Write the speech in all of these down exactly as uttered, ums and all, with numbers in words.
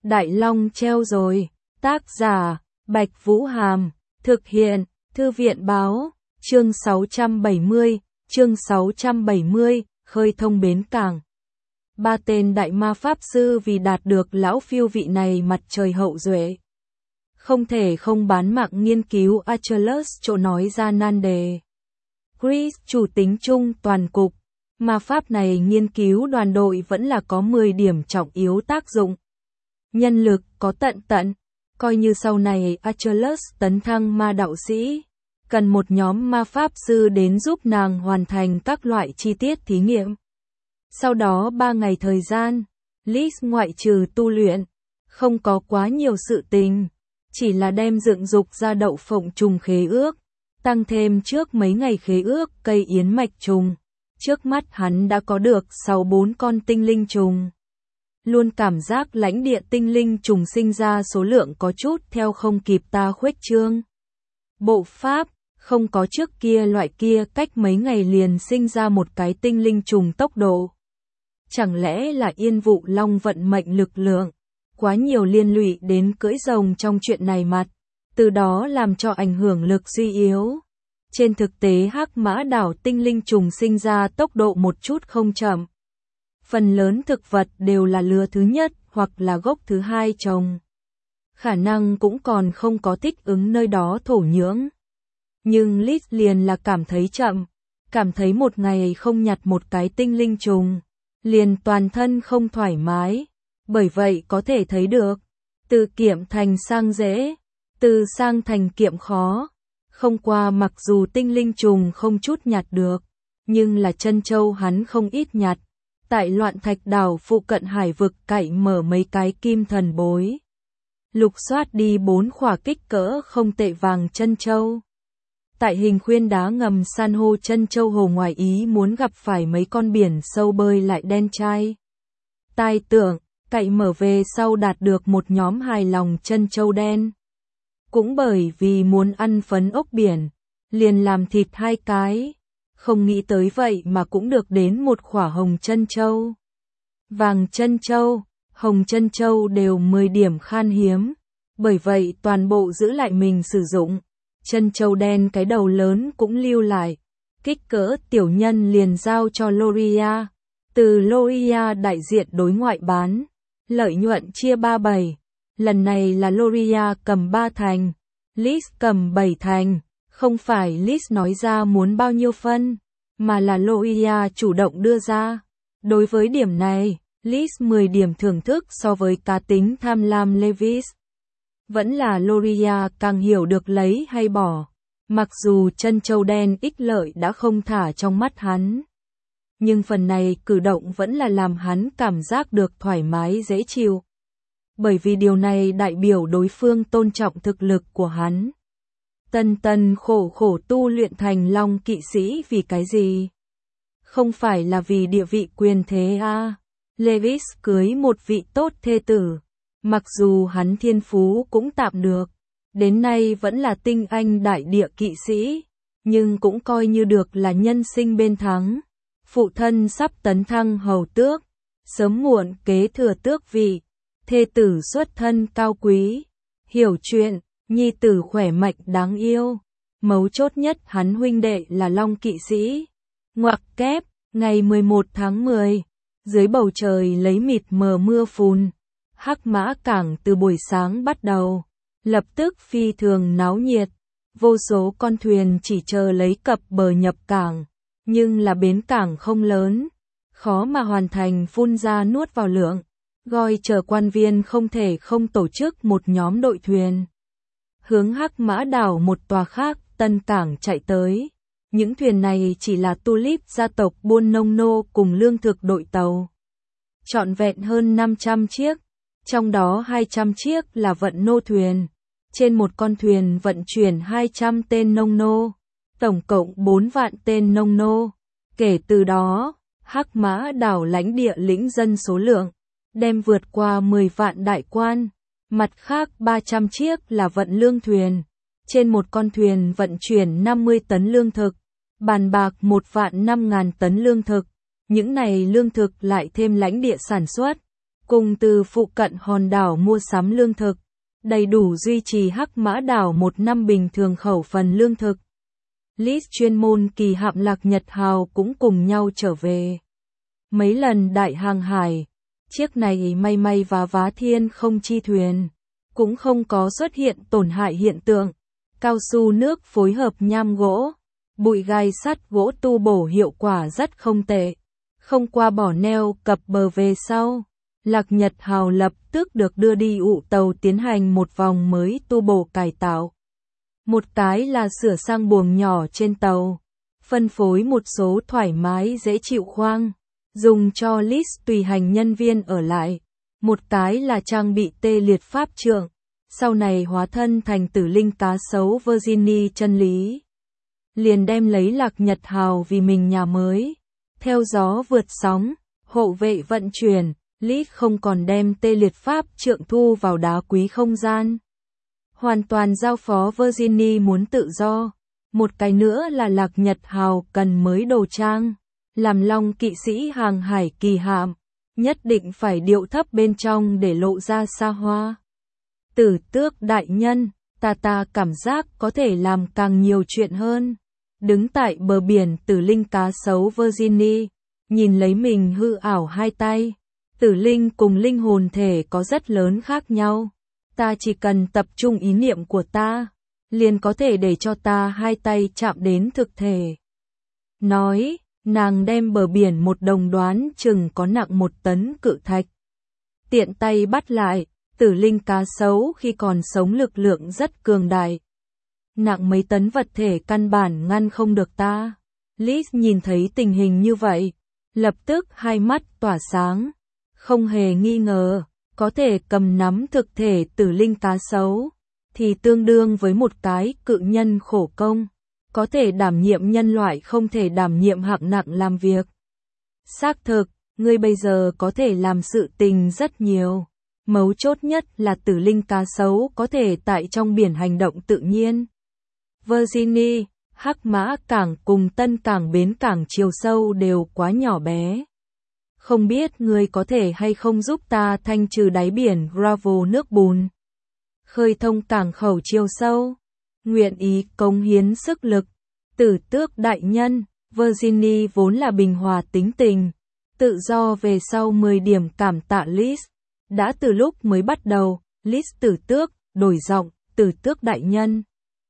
Đại Long treo rồi. Tác giả, Bạch Vũ Hàm. Thực hiện, Thư viện Báo. Chương sáu trăm bảy mươi, chương sáu trăm bảy mươi, khơi thông bến cảng. Ba tên đại ma pháp sư vì đạt được lão phiêu vị này mặt trời hậu duệ. Không thể không bán mạng nghiên cứu Achilles chỗ nói ra nan đề. Chris chủ tính chung toàn cục. Ma pháp này nghiên cứu đoàn đội vẫn là có mười điểm trọng yếu tác dụng. Nhân lực có tận tận, coi như sau này Achilles tấn thăng ma đạo sĩ, cần một nhóm ma pháp sư đến giúp nàng hoàn thành các loại chi tiết thí nghiệm. Sau đó ba ngày thời gian, Liz ngoại trừ tu luyện, không có quá nhiều sự tình, chỉ là đem dựng dục ra đậu phộng trùng khế ước, tăng thêm trước mấy ngày khế ước cây yến mạch trùng. Trước mắt hắn đã có được sáu bốn con tinh linh trùng. Luôn cảm giác lãnh địa tinh linh trùng sinh ra số lượng có chút theo không kịp ta khuếch trương. Bộ pháp, không có trước kia loại kia cách mấy ngày liền sinh ra một cái tinh linh trùng tốc độ. Chẳng lẽ là Yên Vụ Long vận mệnh lực lượng, quá nhiều liên lụy đến cưỡi rồng trong chuyện này mặt, từ đó làm cho ảnh hưởng lực suy yếu. Trên thực tế Hắc Mã đảo tinh linh trùng sinh ra tốc độ một chút không chậm. Phần lớn thực vật đều là lứa thứ nhất hoặc là gốc thứ hai trồng. Khả năng cũng còn không có thích ứng nơi đó thổ nhưỡng. Nhưng Liz liền là cảm thấy chậm, cảm thấy một ngày không nhặt một cái tinh linh trùng, liền toàn thân không thoải mái. Bởi vậy có thể thấy được, từ kiệm thành sang dễ, từ sang thành kiệm khó. Không qua mặc dù tinh linh trùng không chút nhặt được, nhưng là chân châu hắn không ít nhặt. Tại Loạn Thạch đảo phụ cận hải vực cậy mở mấy cái kim thần bối. Lục soát đi bốn khỏa kích cỡ không tệ vàng chân châu. Tại hình khuyên đá ngầm san hô chân châu hồ ngoài ý muốn gặp phải mấy con biển sâu bơi lại đen trai. Tai tưởng, cậy mở về sau đạt được một nhóm hài lòng chân châu đen. Cũng bởi vì muốn ăn phấn ốc biển, liền làm thịt hai cái. Không nghĩ tới vậy mà cũng được đến một khỏa hồng chân châu. Vàng chân châu, hồng chân châu đều mười điểm khan hiếm. Bởi vậy toàn bộ giữ lại mình sử dụng. Chân châu đen cái đầu lớn cũng lưu lại. Kích cỡ tiểu nhân liền giao cho Loria. Từ Loria đại diện đối ngoại bán. Lợi nhuận chia ba bảy. Lần này là Loria cầm ba thành. Liz cầm bảy thành. Không phải Liz nói ra muốn bao nhiêu phân, mà là Loria chủ động đưa ra. Đối với điểm này, Liz mười điểm thưởng thức so với cá tính tham lam Lewis. Vẫn là Loria càng hiểu được lấy hay bỏ. Mặc dù chân châu đen ích lợi đã không thả trong mắt hắn. Nhưng phần này cử động vẫn là làm hắn cảm giác được thoải mái dễ chịu. Bởi vì điều này đại biểu đối phương tôn trọng thực lực của hắn. Tân tân khổ khổ tu luyện thành long kỵ sĩ vì cái gì? Không phải là vì địa vị quyền thế à? Lewis cưới một vị tốt thê tử. Mặc dù hắn thiên phú cũng tạm được. Đến nay vẫn là tinh anh đại địa kỵ sĩ. Nhưng cũng coi như được là nhân sinh bên thắng. Phụ thân sắp tấn thăng hầu tước. Sớm muộn kế thừa tước vị. Thê tử xuất thân cao quý. Hiểu chuyện. Nhi tử khỏe mạnh đáng yêu. Mấu chốt nhất hắn huynh đệ là long kỵ sĩ. Ngoặc kép, ngày mười một tháng mười. Dưới bầu trời lấy mịt mờ mưa phùn. Hắc Mã cảng từ buổi sáng bắt đầu. Lập tức phi thường náo nhiệt. Vô số con thuyền chỉ chờ lấy cập bờ nhập cảng. Nhưng là bến cảng không lớn. Khó mà hoàn thành phun ra nuốt vào lượng. Gọi chờ quan viên không thể không tổ chức một nhóm đội thuyền. Hướng Hắc Mã đảo một tòa khác, tân cảng chạy tới. Những thuyền này chỉ là Tulip gia tộc buôn nông nô cùng lương thực đội tàu. Trọn vẹn hơn năm trăm chiếc, trong đó hai trăm chiếc là vận nô thuyền. Trên một con thuyền vận chuyển hai trăm tên nông nô, tổng cộng bốn vạn tên nông nô. Kể từ đó, Hắc Mã đảo lãnh địa lĩnh dân số lượng, đem vượt qua mười vạn đại quan. Mặt khác ba trăm chiếc là vận lương thuyền. Trên một con thuyền vận chuyển năm mươi tấn lương thực. Bàn bạc một vạn năm ngàn tấn lương thực. Những này lương thực lại thêm lãnh địa sản xuất. cùng từ phụ cận hòn đảo mua sắm lương thực, đầy đủ duy trì Hắc Mã đảo một năm bình thường khẩu phần lương thực. Liz chuyên môn kỳ hạm Lạc Nhật Hào cũng cùng nhau trở về. Mấy lần đại hàng hải, chiếc này may may và vá thiên không chi thuyền, cũng không có xuất hiện tổn hại hiện tượng. Cao su nước phối hợp nham gỗ, bụi gai sắt gỗ tu bổ hiệu quả rất không tệ. Không qua bỏ neo cập bờ về sau, Lạc Nhật Hào lập tức được đưa đi ụ tàu tiến hành một vòng mới tu bổ cải tạo. Một cái là sửa sang buồng nhỏ trên tàu, phân phối một số thoải mái dễ chịu khoang, dùng cho Liz tùy hành nhân viên ở lại. Một cái là trang bị tê liệt pháp trượng, sau này hóa thân thành tử linh cá sấu Virginie chân lý. Liền đem lấy Lạc Nhật Hào vì mình nhà mới. Theo gió vượt sóng, hộ vệ vận chuyển, Liz không còn đem tê liệt pháp trượng thu vào đá quý không gian. Hoàn toàn giao phó Virginie muốn tự do. Một cái nữa là Lạc Nhật Hào cần mới đồ trang, làm Long kỵ sĩ hàng hải kỳ hạm, nhất định phải điệu thấp bên trong để lộ ra xa hoa. Tử Tước đại nhân, ta ta cảm giác có thể làm càng nhiều chuyện hơn. Đứng tại bờ biển tử linh cá sấu Virginie, nhìn lấy mình hư ảo hai tay. Tử linh cùng linh hồn thể có rất lớn khác nhau. Ta chỉ cần tập trung ý niệm của ta, liền có thể để cho ta hai tay chạm đến thực thể. Nói, nàng đem bờ biển một đồng đoán chừng có nặng một tấn cự thạch. Tiện tay bắt lại, tử linh cá sấu khi còn sống lực lượng rất cường đại. Nặng mấy tấn vật thể căn bản ngăn không được ta. Liz nhìn thấy tình hình như vậy, lập tức hai mắt tỏa sáng. Không hề nghi ngờ, có thể cầm nắm thực thể tử linh cá sấu, thì tương đương với một cái cự nhân khổ công. Có thể đảm nhiệm nhân loại không thể đảm nhiệm hạng nặng làm việc. Xác thực, ngươi bây giờ có thể làm sự tình rất nhiều. Mấu chốt nhất là tử linh cá sấu có thể tại trong biển hành động tự nhiên. Virginie, Hắc Mã cảng cùng Tân cảng bến cảng chiều sâu đều quá nhỏ bé. Không biết ngươi có thể hay không giúp ta thanh trừ đáy biển gravel nước bùn. Khơi thông cảng khẩu chiều sâu. Nguyện ý cống hiến sức lực. Tử Tước đại nhân, Virginie vốn là bình hòa tính tình. Tự do về sau mười điểm cảm tạ Liz. Đã từ lúc mới bắt đầu, Liz Tử Tước, đổi giọng, Tử Tước đại nhân.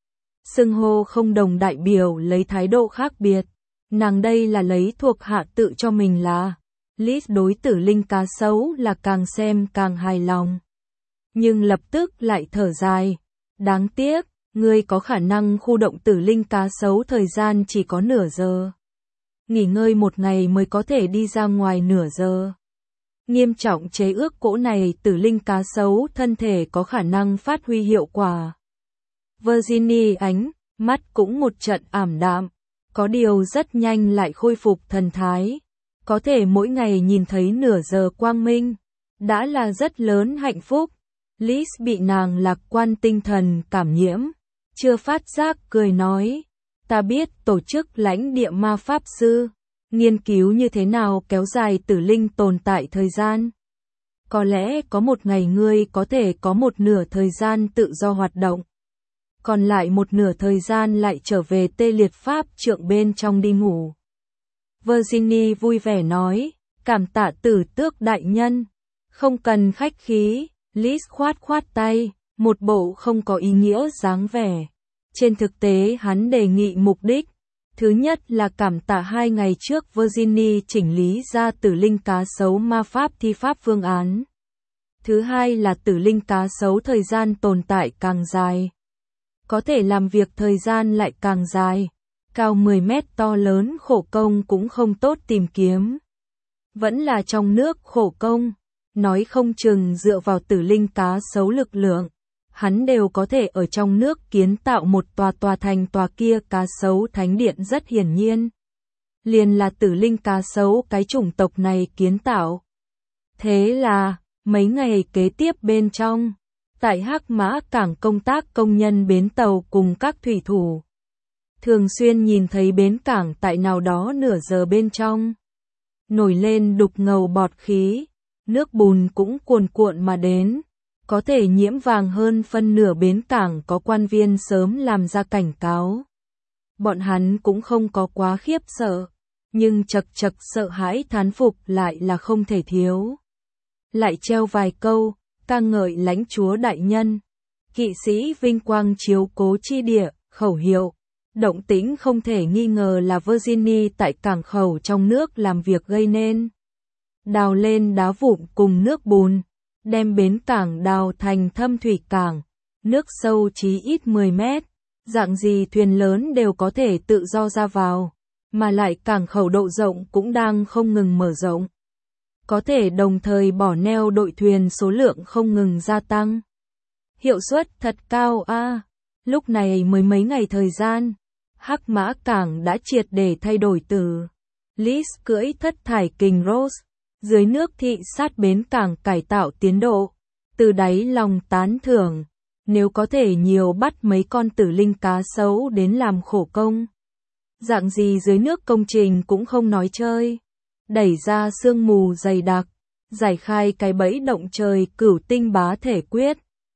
Xưng hô không đồng đại biểu lấy thái độ khác biệt. Nàng đây là lấy thuộc hạ tự cho mình là. Liz đối tử linh cá sấu là càng xem càng hài lòng. Nhưng lập tức lại thở dài. Đáng tiếc, ngươi có khả năng khu động tử linh cá sấu thời gian chỉ có nửa giờ. Nghỉ ngơi một ngày mới có thể đi ra ngoài nửa giờ. Nghiêm trọng chế ước cỗ này tử linh cá sấu thân thể có khả năng phát huy hiệu quả. Virginie ánh, mắt cũng một trận ảm đạm. Có điều rất nhanh lại khôi phục thần thái. Có thể mỗi ngày nhìn thấy nửa giờ quang minh, đã là rất lớn hạnh phúc. Liz bị nàng lạc quan tinh thần cảm nhiễm, chưa phát giác cười nói, ta biết tổ chức lãnh địa ma pháp sư, nghiên cứu như thế nào kéo dài tử linh tồn tại thời gian. Có lẽ có một ngày ngươi có thể có một nửa thời gian tự do hoạt động, còn lại một nửa thời gian lại trở về tê liệt pháp trượng bên trong đi ngủ. Virginie vui vẻ nói, cảm tạ Tử Tước đại nhân, không cần khách khí. Liz khoát khoát tay, một bộ không có ý nghĩa dáng vẻ. Trên thực tế hắn đề nghị mục đích. Thứ nhất là cảm tạ hai ngày trước Virginie chỉnh lý ra tử linh cá sấu ma pháp thi pháp phương án. Thứ hai là tử linh cá sấu thời gian tồn tại càng dài. Có thể làm việc thời gian lại càng dài. Cao mười mét to lớn khổ công cũng không tốt tìm kiếm. Vẫn là trong nước khổ công. Nói không chừng dựa vào tử linh cá sấu lực lượng, hắn đều có thể ở trong nước kiến tạo một tòa tòa thành tòa kia cá sấu thánh điện rất hiển nhiên. Liền là tử linh cá sấu cái chủng tộc này kiến tạo. Thế là, mấy ngày kế tiếp bên trong, tại Hắc Mã cảng công tác công nhân bến tàu cùng các thủy thủ. Thường xuyên nhìn thấy bến cảng tại nào đó nửa giờ bên trong. Nổi lên đục ngầu bọt khí. Nước bùn cũng cuồn cuộn mà đến, có thể nhiễm vàng hơn phân nửa bến cảng có quan viên sớm làm ra cảnh cáo. Bọn hắn cũng không có quá khiếp sợ, nhưng chật chật sợ hãi thán phục lại là không thể thiếu. Lại treo vài câu, ca ngợi lãnh chúa đại nhân, kỵ sĩ vinh quang chiếu cố chi địa, khẩu hiệu. Động tĩnh không thể nghi ngờ là Virginie tại cảng khẩu trong nước làm việc gây nên. Đào lên đá vụn cùng nước bùn, đem bến cảng đào thành thâm thủy cảng, nước sâu chí ít mười mét, dạng gì thuyền lớn đều có thể tự do ra vào, mà lại cảng khẩu độ rộng cũng đang không ngừng mở rộng. Có thể đồng thời bỏ neo đội thuyền số lượng không ngừng gia tăng. Hiệu suất thật cao a. À. Lúc này mới mấy ngày thời gian, Hắc Mã Cảng đã triệt để thay đổi từ Liz cưỡi thất thải kình Rose, dưới nước thị sát bến cảng cải tạo tiến độ, từ đáy lòng tán thưởng, nếu có thể nhiều bắt mấy con tử linh cá sấu đến làm khổ công. Dạng gì dưới nước công trình cũng không nói chơi, đẩy ra sương mù dày đặc, giải khai cái bẫy động trời cửu tinh bá thể quyết,